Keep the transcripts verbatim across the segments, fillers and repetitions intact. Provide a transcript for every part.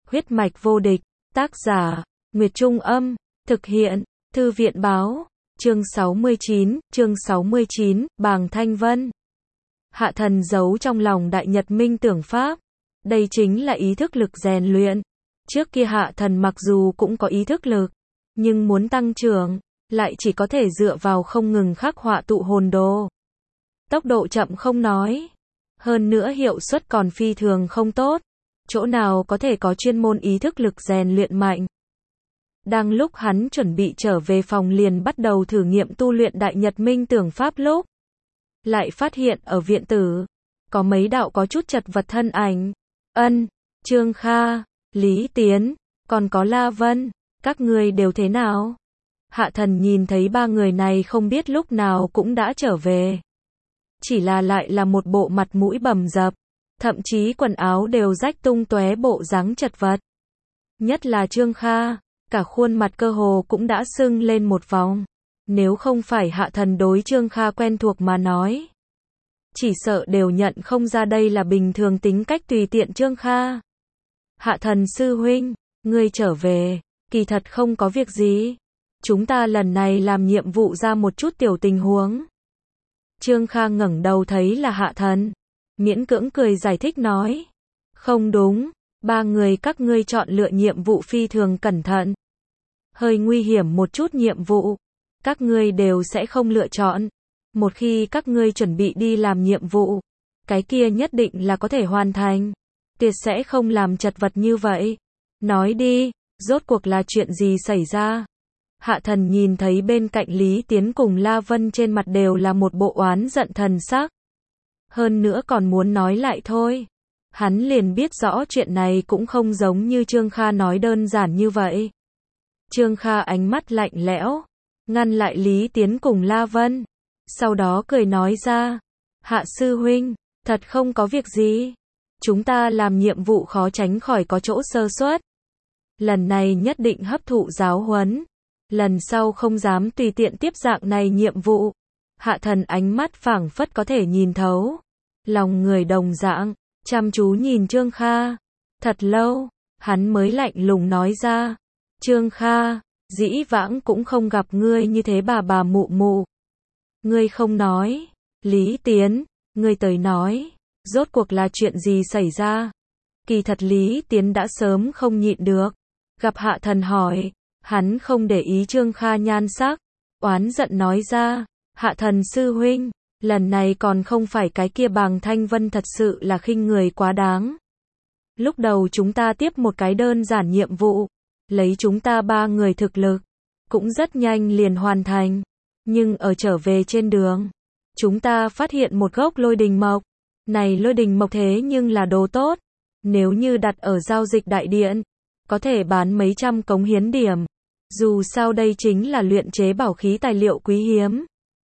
Huyết mạch vô địch, tác giả, Nguyệt Trung Âm, thực hiện, Thư viện Báo, chương sáu mươi chín, chương sáu mươi chín, Bàng Thanh Vân. Hạ thần giấu trong lòng Đại Nhật Minh Tưởng Pháp. Đây chính là ý thức lực rèn luyện. Trước kia hạ thần mặc dù cũng có ý thức lực, nhưng muốn tăng trưởng, lại chỉ có thể dựa vào không ngừng khắc họa tụ hồn đồ. Tốc độ chậm không nói, hơn nữa hiệu suất còn phi thường không tốt. Chỗ nào có thể có chuyên môn ý thức lực rèn luyện mạnh. Đang lúc hắn chuẩn bị trở về phòng liền bắt đầu thử nghiệm tu luyện Đại Nhật Minh Tưởng Pháp lúc, lại phát hiện ở viện tử, có mấy đạo có chút chật vật thân ảnh. Ân, Trương Kha, Lý Tiến, còn có La Vân, các ngươi đều thế nào? Hạ thần nhìn thấy ba người này không biết lúc nào cũng đã trở về. Chỉ là lại là một bộ mặt mũi bầm dập, thậm chí quần áo đều rách tung tóe bộ dáng chật vật. Nhất là Trương Kha, cả khuôn mặt cơ hồ cũng đã sưng lên một vòng. Nếu không phải hạ thần đối Trương Kha quen thuộc mà nói, chỉ sợ đều nhận không ra đây là bình thường tính cách tùy tiện Trương Kha. Hạ thần sư huynh, ngươi trở về, kỳ thật không có việc gì. Chúng ta lần này làm nhiệm vụ ra một chút tiểu tình huống. Trương Kha ngẩng đầu thấy là hạ thần, miễn cưỡng cười giải thích nói. Không đúng, ba người các ngươi chọn lựa nhiệm vụ phi thường cẩn thận. Hơi nguy hiểm một chút nhiệm vụ, các ngươi đều sẽ không lựa chọn. Một khi các ngươi chuẩn bị đi làm nhiệm vụ, cái kia nhất định là có thể hoàn thành. Tuyệt sẽ không làm chật vật như vậy. Nói đi, rốt cuộc là chuyện gì xảy ra? Hạ thần nhìn thấy bên cạnh Lý Tiến cùng La Vân trên mặt đều là một bộ oán giận thần sắc. Hơn nữa còn muốn nói lại thôi. Hắn liền biết rõ chuyện này cũng không giống như Trương Kha nói đơn giản như vậy. Trương Kha ánh mắt lạnh lẽo, ngăn lại Lý Tiến cùng La Vân. Sau đó cười nói ra, Hạ sư huynh, thật không có việc gì. Chúng ta làm nhiệm vụ khó tránh khỏi có chỗ sơ suất. Lần này nhất định hấp thụ giáo huấn. Lần sau không dám tùy tiện tiếp dạng này nhiệm vụ. Hạ thần ánh mắt phảng phất có thể nhìn thấu. Lòng người đồng dạng, chăm chú nhìn Trương Kha. Thật lâu, hắn mới lạnh lùng nói ra. Trương Kha, dĩ vãng cũng không gặp ngươi như thế bà bà mụ mụ. Ngươi không nói. Lý Tiến, ngươi tới nói. Rốt cuộc là chuyện gì xảy ra? Kỳ thật Lý Tiến đã sớm không nhịn được. Gặp hạ thần hỏi, hắn không để ý Trương Kha nhan sắc, oán giận nói ra, hạ thần sư huynh, lần này còn không phải cái kia Bàng Thanh Vân thật sự là khinh người quá đáng. Lúc đầu chúng ta tiếp một cái đơn giản nhiệm vụ, lấy chúng ta ba người thực lực, cũng rất nhanh liền hoàn thành, nhưng ở trở về trên đường, chúng ta phát hiện một gốc lôi đình mộc. Này lôi đình mộc thế nhưng là đồ tốt, nếu như đặt ở giao dịch đại điện, có thể bán mấy trăm cống hiến điểm. Dù sao đây chính là luyện chế bảo khí tài liệu quý hiếm.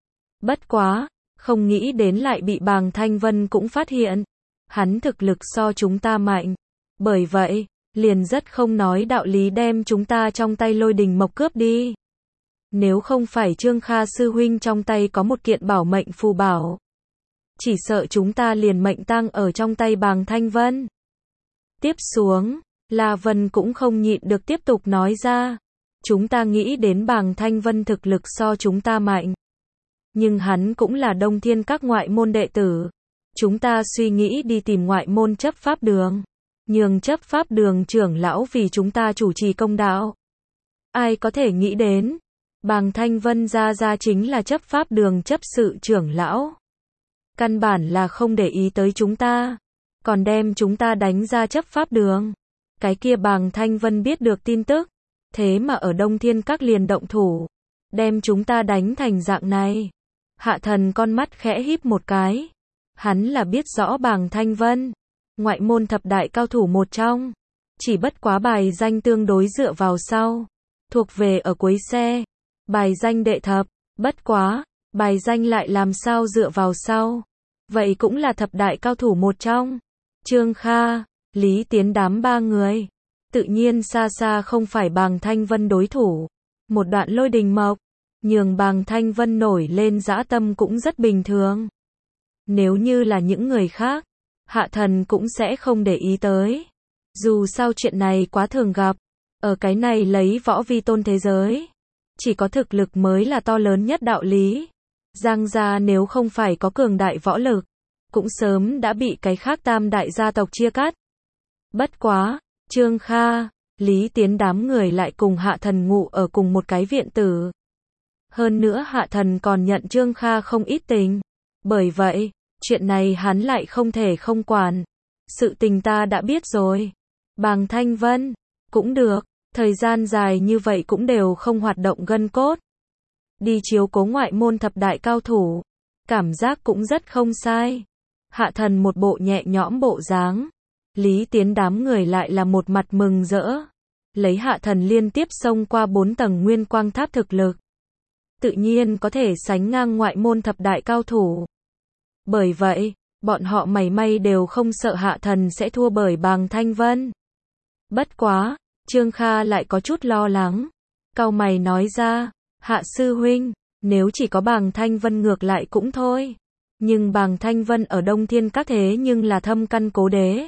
Bất quá, không nghĩ đến lại bị Bàng Thanh Vân cũng phát hiện. Hắn thực lực so chúng ta mạnh. Bởi vậy, liền rất không nói đạo lý đem chúng ta trong tay lôi đình mộc cướp đi. Nếu không phải Trương Kha sư huynh trong tay có một kiện bảo mệnh phù bảo, chỉ sợ chúng ta liền mệnh tang ở trong tay Bàng Thanh Vân. Tiếp xuống, La Vân cũng không nhịn được tiếp tục nói ra. Chúng ta nghĩ đến Bàng Thanh Vân thực lực so chúng ta mạnh. Nhưng hắn cũng là Đông Thiên các ngoại môn đệ tử. Chúng ta suy nghĩ đi tìm ngoại môn chấp pháp đường. Nhường chấp pháp đường trưởng lão vì chúng ta chủ trì công đạo. Ai có thể nghĩ đến, Bàng Thanh Vân ra ra chính là chấp pháp đường chấp sự trưởng lão. Căn bản là không để ý tới chúng ta, còn đem chúng ta đánh ra chấp pháp đường. Cái kia Bàng Thanh Vân biết được tin tức, thế mà ở Đông Thiên các liền động thủ, đem chúng ta đánh thành dạng này. Hạ thần con mắt khẽ híp một cái. Hắn là biết rõ Bàng Thanh Vân, ngoại môn thập đại cao thủ một trong, chỉ bất quá bài danh tương đối dựa vào sau, thuộc về ở cuối xe. Bài danh đệ thập, bất quá, bài danh lại làm sao dựa vào sau. Vậy cũng là thập đại cao thủ một trong. Trương Kha, Lý Tiến đám ba người, tự nhiên xa xa không phải Bàng Thanh Vân đối thủ. Một đoạn lôi đình mộc, nhường Bàng Thanh Vân nổi lên dã tâm cũng rất bình thường. Nếu như là những người khác, hạ thần cũng sẽ không để ý tới. Dù sao chuyện này quá thường gặp, ở cái này lấy võ vi tôn thế giới, chỉ có thực lực mới là to lớn nhất đạo lý. Giang gia nếu không phải có cường đại võ lực, cũng sớm đã bị cái khác tam đại gia tộc chia cắt. Bất quá, Trương Kha, Lý Tiến đám người lại cùng Hạ Thần ngụ ở cùng một cái viện tử. Hơn nữa Hạ Thần còn nhận Trương Kha không ít tình. Bởi vậy, chuyện này hắn lại không thể không quản. Sự tình ta đã biết rồi. Bàng Thanh Vân, cũng được, thời gian dài như vậy cũng đều không hoạt động gân cốt. Đi chiếu cố ngoại môn thập đại cao thủ, cảm giác cũng rất không sai. Hạ Thần một bộ nhẹ nhõm bộ dáng. Lý Tiến đám người lại là một mặt mừng rỡ. Lấy Hạ Thần liên tiếp xông qua bốn tầng nguyên quang tháp thực lực, tự nhiên có thể sánh ngang ngoại môn thập đại cao thủ. Bởi vậy, bọn họ mảy may đều không sợ Hạ Thần sẽ thua bởi Bàng Thanh Vân. Bất quá, Trương Kha lại có chút lo lắng. Cau mày nói ra, Hạ sư huynh, nếu chỉ có Bàng Thanh Vân ngược lại cũng thôi. Nhưng Bàng Thanh Vân ở Đông Thiên Các thế nhưng là thâm căn cố đế.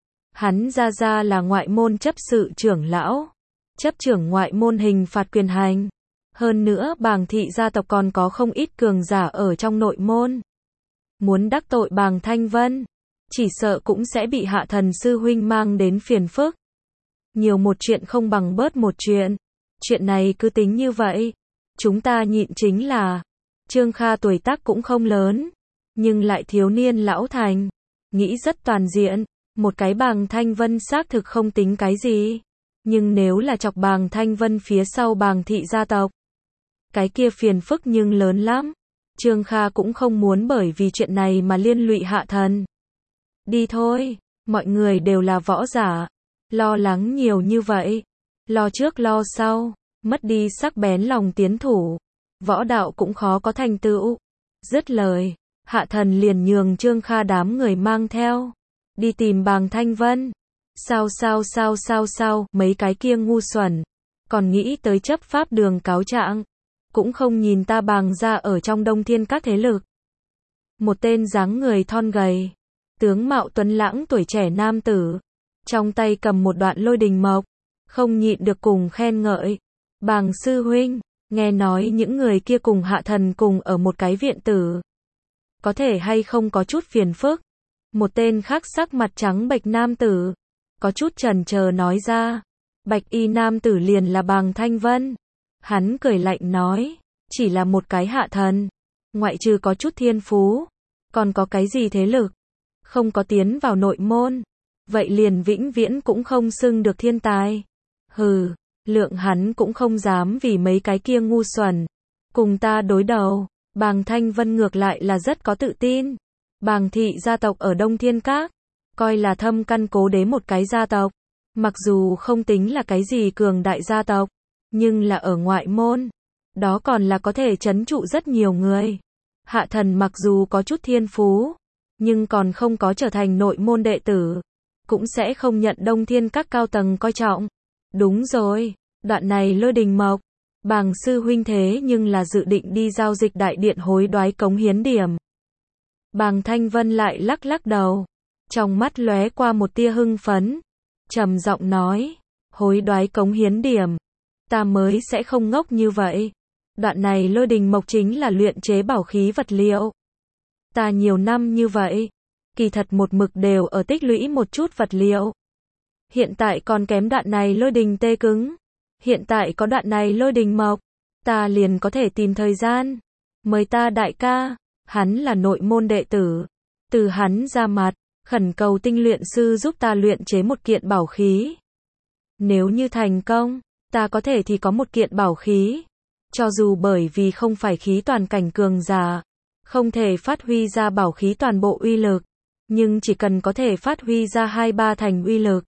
Hắn ra ra là ngoại môn chấp sự trưởng lão, chấp trưởng ngoại môn hình phạt quyền hành. Hơn nữa Bàng thị gia tộc còn có không ít cường giả ở trong nội môn. Muốn đắc tội Bàng Thanh Vân, chỉ sợ cũng sẽ bị Hạ Thần sư huynh mang đến phiền phức. Nhiều một chuyện không bằng bớt một chuyện. Chuyện này cứ tính như vậy, chúng ta nhịn chính là. Trương Kha tuổi tác cũng không lớn, nhưng lại thiếu niên lão thành, nghĩ rất toàn diện. Một cái Bàng Thanh Vân xác thực không tính cái gì, nhưng nếu là chọc Bàng Thanh Vân phía sau Bàng thị gia tộc, cái kia phiền phức nhưng lớn lắm. Trương Kha cũng không muốn bởi vì chuyện này mà liên lụy Hạ Thần. Đi thôi, mọi người đều là võ giả, lo lắng nhiều như vậy, lo trước lo sau, mất đi sắc bén lòng tiến thủ, võ đạo cũng khó có thành tựu. Dứt lời, Hạ Thần liền nhường Trương Kha đám người mang theo, đi tìm Bàng Thanh Vân. Sao sao sao sao sao, mấy cái kia ngu xuẩn, còn nghĩ tới chấp pháp đường cáo trạng, cũng không nhìn ta Bàng ra ở trong Đông Thiên Các thế lực. Một tên dáng người thon gầy, tướng mạo tuấn lãng tuổi trẻ nam tử, trong tay cầm một đoạn lôi đình mộc, không nhịn được cùng khen ngợi. Bàng sư huynh, nghe nói những người kia cùng Hạ Thần cùng ở một cái viện tử, có thể hay không có chút phiền phức? Một tên khác sắc mặt trắng bệch nam tử, có chút chần chờ nói ra. Bạch y nam tử liền là Bàng Thanh Vân. Hắn cười lạnh nói, chỉ là một cái Hạ Thần, ngoại trừ có chút thiên phú, còn có cái gì thế lực? Không có tiến vào nội môn, vậy liền vĩnh viễn cũng không xưng được thiên tài. Hừ, lượng hắn cũng không dám vì mấy cái kia ngu xuẩn cùng ta đối đầu. Bàng Thanh Vân ngược lại là rất có tự tin. Bàng thị gia tộc ở Đông Thiên Các, coi là thâm căn cố đế một cái gia tộc, mặc dù không tính là cái gì cường đại gia tộc, nhưng là ở ngoại môn, đó còn là có thể trấn trụ rất nhiều người. Hạ Thần mặc dù có chút thiên phú, nhưng còn không có trở thành nội môn đệ tử, cũng sẽ không nhận Đông Thiên Các cao tầng coi trọng. Đúng rồi, đoạn này lôi đình mộc, Bàng sư huynh thế nhưng là dự định đi giao dịch đại điện hối đoái cống hiến điểm. Bàng Thanh Vân lại lắc lắc đầu, trong mắt lóe qua một tia hưng phấn, trầm giọng nói, hối đoái cống hiến điểm, ta mới sẽ không ngốc như vậy. Đoạn này lôi đình mộc chính là luyện chế bảo khí vật liệu. Ta nhiều năm như vậy, kỳ thật một mực đều ở tích lũy một chút vật liệu. Hiện tại còn kém đoạn này lôi đình tê cứng. Hiện tại có đoạn này lôi đình mộc, ta liền có thể tìm thời gian mời ta đại ca, hắn là nội môn đệ tử, từ hắn ra mặt, khẩn cầu tinh luyện sư giúp ta luyện chế một kiện bảo khí. Nếu như thành công, ta có thể thì có một kiện bảo khí, cho dù bởi vì không phải khí toàn cảnh cường giả, không thể phát huy ra bảo khí toàn bộ uy lực, nhưng chỉ cần có thể phát huy ra hai ba thành uy lực,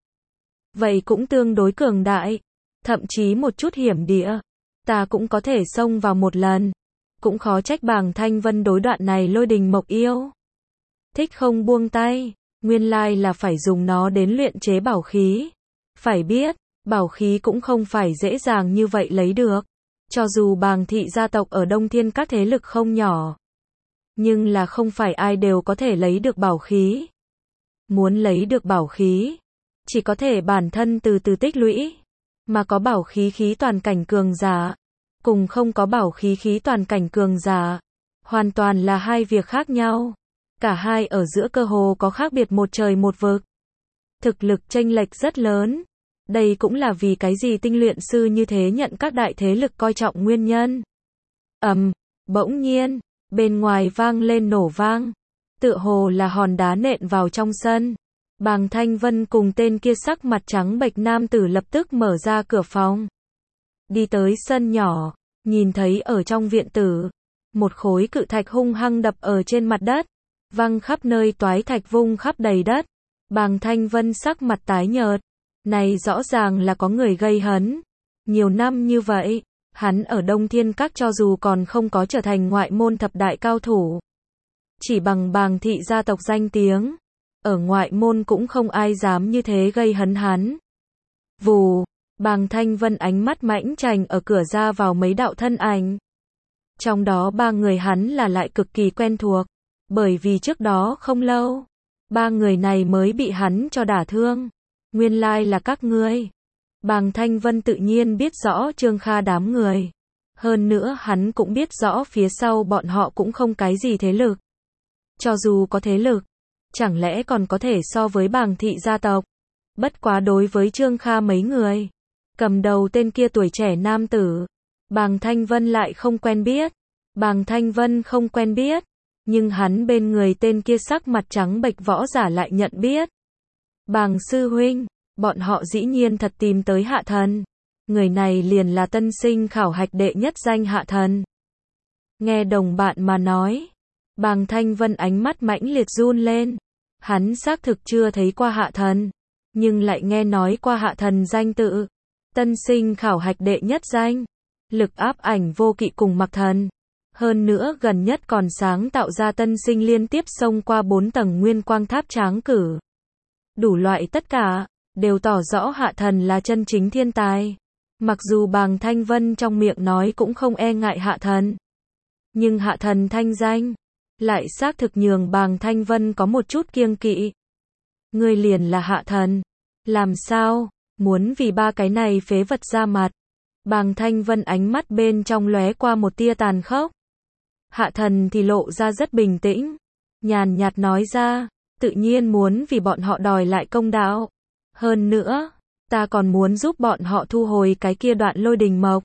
vậy cũng tương đối cường đại. Thậm chí một chút hiểm địa, ta cũng có thể xông vào một lần. Cũng khó trách Bàng Thanh Vân đối đoạn này lôi đình mộc yêu thích không buông tay, nguyên lai là phải dùng nó đến luyện chế bảo khí. Phải biết, bảo khí cũng không phải dễ dàng như vậy lấy được. Cho dù Bàng thị gia tộc ở Đông Thiên các thế lực không nhỏ, nhưng là không phải ai đều có thể lấy được bảo khí. Muốn lấy được bảo khí, chỉ có thể bản thân từ từ tích lũy, mà có bảo khí khí toàn cảnh cường giả, cùng không có bảo khí khí toàn cảnh cường giả, hoàn toàn là hai việc khác nhau. Cả hai ở giữa cơ hồ có khác biệt một trời một vực. Thực lực chênh lệch rất lớn. Đây cũng là vì cái gì tinh luyện sư như thế nhận các đại thế lực coi trọng nguyên nhân. Ầm, bỗng nhiên, bên ngoài vang lên nổ vang, tựa hồ là hòn đá nện vào trong sân. Bàng Thanh Vân cùng tên kia sắc mặt trắng bệch nam tử lập tức mở ra cửa phòng, đi tới sân nhỏ, nhìn thấy ở trong viện tử, một khối cự thạch hung hăng đập ở trên mặt đất, văng khắp nơi, toái thạch vung khắp đầy đất. Bàng Thanh Vân sắc mặt tái nhợt, này rõ ràng là có người gây hấn. Nhiều năm như vậy, hắn ở Đông Thiên Các cho dù còn không có trở thành ngoại môn thập đại cao thủ, chỉ bằng Bàng thị gia tộc danh tiếng, ở ngoại môn cũng không ai dám như thế gây hấn hắn. Vù, Bàng Thanh Vân ánh mắt mãnh chành ở cửa ra vào mấy đạo thân ảnh. Trong đó ba người hắn là lại cực kỳ quen thuộc, bởi vì trước đó không lâu, ba người này mới bị hắn cho đả thương. Nguyên lai là các ngươi. Bàng Thanh Vân tự nhiên biết rõ Trương Kha đám người. Hơn nữa hắn cũng biết rõ phía sau bọn họ cũng không cái gì thế lực. Cho dù có thế lực, chẳng lẽ còn có thể so với Bàng thị gia tộc. Bất quá đối với Trương Kha mấy người, cầm đầu tên kia tuổi trẻ nam tử, Bàng Thanh Vân lại không quen biết. Bàng Thanh Vân không quen biết, nhưng hắn bên người tên kia sắc mặt trắng bệch võ giả lại nhận biết. Bàng sư huynh, bọn họ dĩ nhiên thật tìm tới Hạ Thần. Người này liền là tân sinh khảo hạch đệ nhất danh Hạ Thần. Nghe đồng bạn mà nói, Bàng Thanh Vân ánh mắt mãnh liệt run lên. Hắn xác thực chưa thấy qua Hạ Thần, nhưng lại nghe nói qua Hạ Thần danh tự. Tân sinh khảo hạch đệ nhất danh, lực áp ảnh vô kỵ cùng Mặc Thần. Hơn nữa gần nhất còn sáng tạo ra tân sinh liên tiếp xông qua bốn tầng nguyên quang tháp tráng cử. Đủ loại tất cả, đều tỏ rõ Hạ Thần là chân chính thiên tài. Mặc dù Bàng Thanh Vân trong miệng nói cũng không e ngại Hạ Thần, nhưng Hạ Thần thanh danh, lại xác thực nhường Bàng Thanh Vân có một chút kiêng kỵ. Ngươi liền là Hạ Thần. Làm sao, muốn vì ba cái này phế vật ra mặt. Bàng Thanh Vân ánh mắt bên trong lóe qua một tia tàn khốc. Hạ Thần thì lộ ra rất bình tĩnh, nhàn nhạt nói ra, tự nhiên muốn vì bọn họ đòi lại công đạo. Hơn nữa, ta còn muốn giúp bọn họ thu hồi cái kia đoạn lôi đình mộc.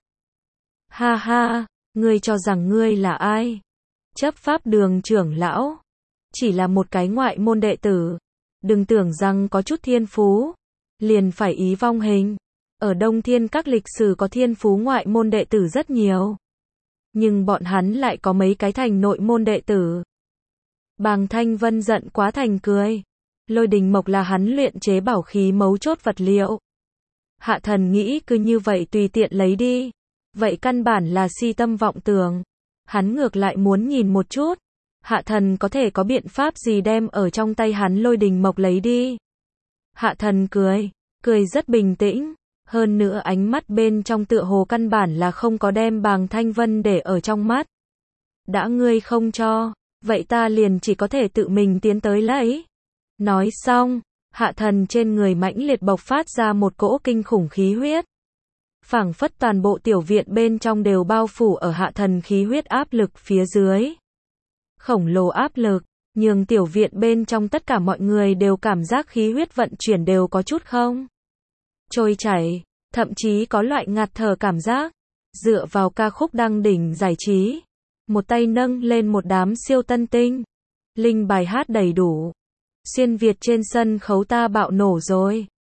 Ha ha, ngươi cho rằng ngươi là ai? Chấp pháp đường trưởng lão, chỉ là một cái ngoại môn đệ tử. Đừng tưởng rằng có chút thiên phú, liền phải ý vong hình. Ở Đông Thiên Các lịch sử có thiên phú ngoại môn đệ tử rất nhiều, nhưng bọn hắn lại có mấy cái thành nội môn đệ tử. Bàng Thanh Vân giận quá thành cười. Lôi đình mộc là hắn luyện chế bảo khí mấu chốt vật liệu. Hạ Thần nghĩ cứ như vậy tùy tiện lấy đi, vậy căn bản là si tâm vọng tưởng. Hắn ngược lại muốn nhìn một chút, Hạ Thần có thể có biện pháp gì đem ở trong tay hắn lôi đình mộc lấy đi. Hạ Thần cười, cười rất bình tĩnh, hơn nữa ánh mắt bên trong tựa hồ căn bản là không có đem Bàng Thanh Vân để ở trong mắt. Đã ngươi không cho, vậy ta liền chỉ có thể tự mình tiến tới lấy. Nói xong, Hạ Thần trên người mãnh liệt bộc phát ra một cỗ kinh khủng khí huyết. Phảng phất toàn bộ tiểu viện bên trong đều bao phủ ở Hạ Thần khí huyết áp lực phía dưới. Khổng lồ áp lực, nhường tiểu viện bên trong tất cả mọi người đều cảm giác khí huyết vận chuyển đều có chút không trôi chảy, thậm chí có loại ngạt thở cảm giác. Dựa vào ca khúc đăng đỉnh giải trí, một tay nâng lên một đám siêu tân tinh, linh bài hát đầy đủ. Xuyên Việt trên sân khấu ta bạo nổ rồi.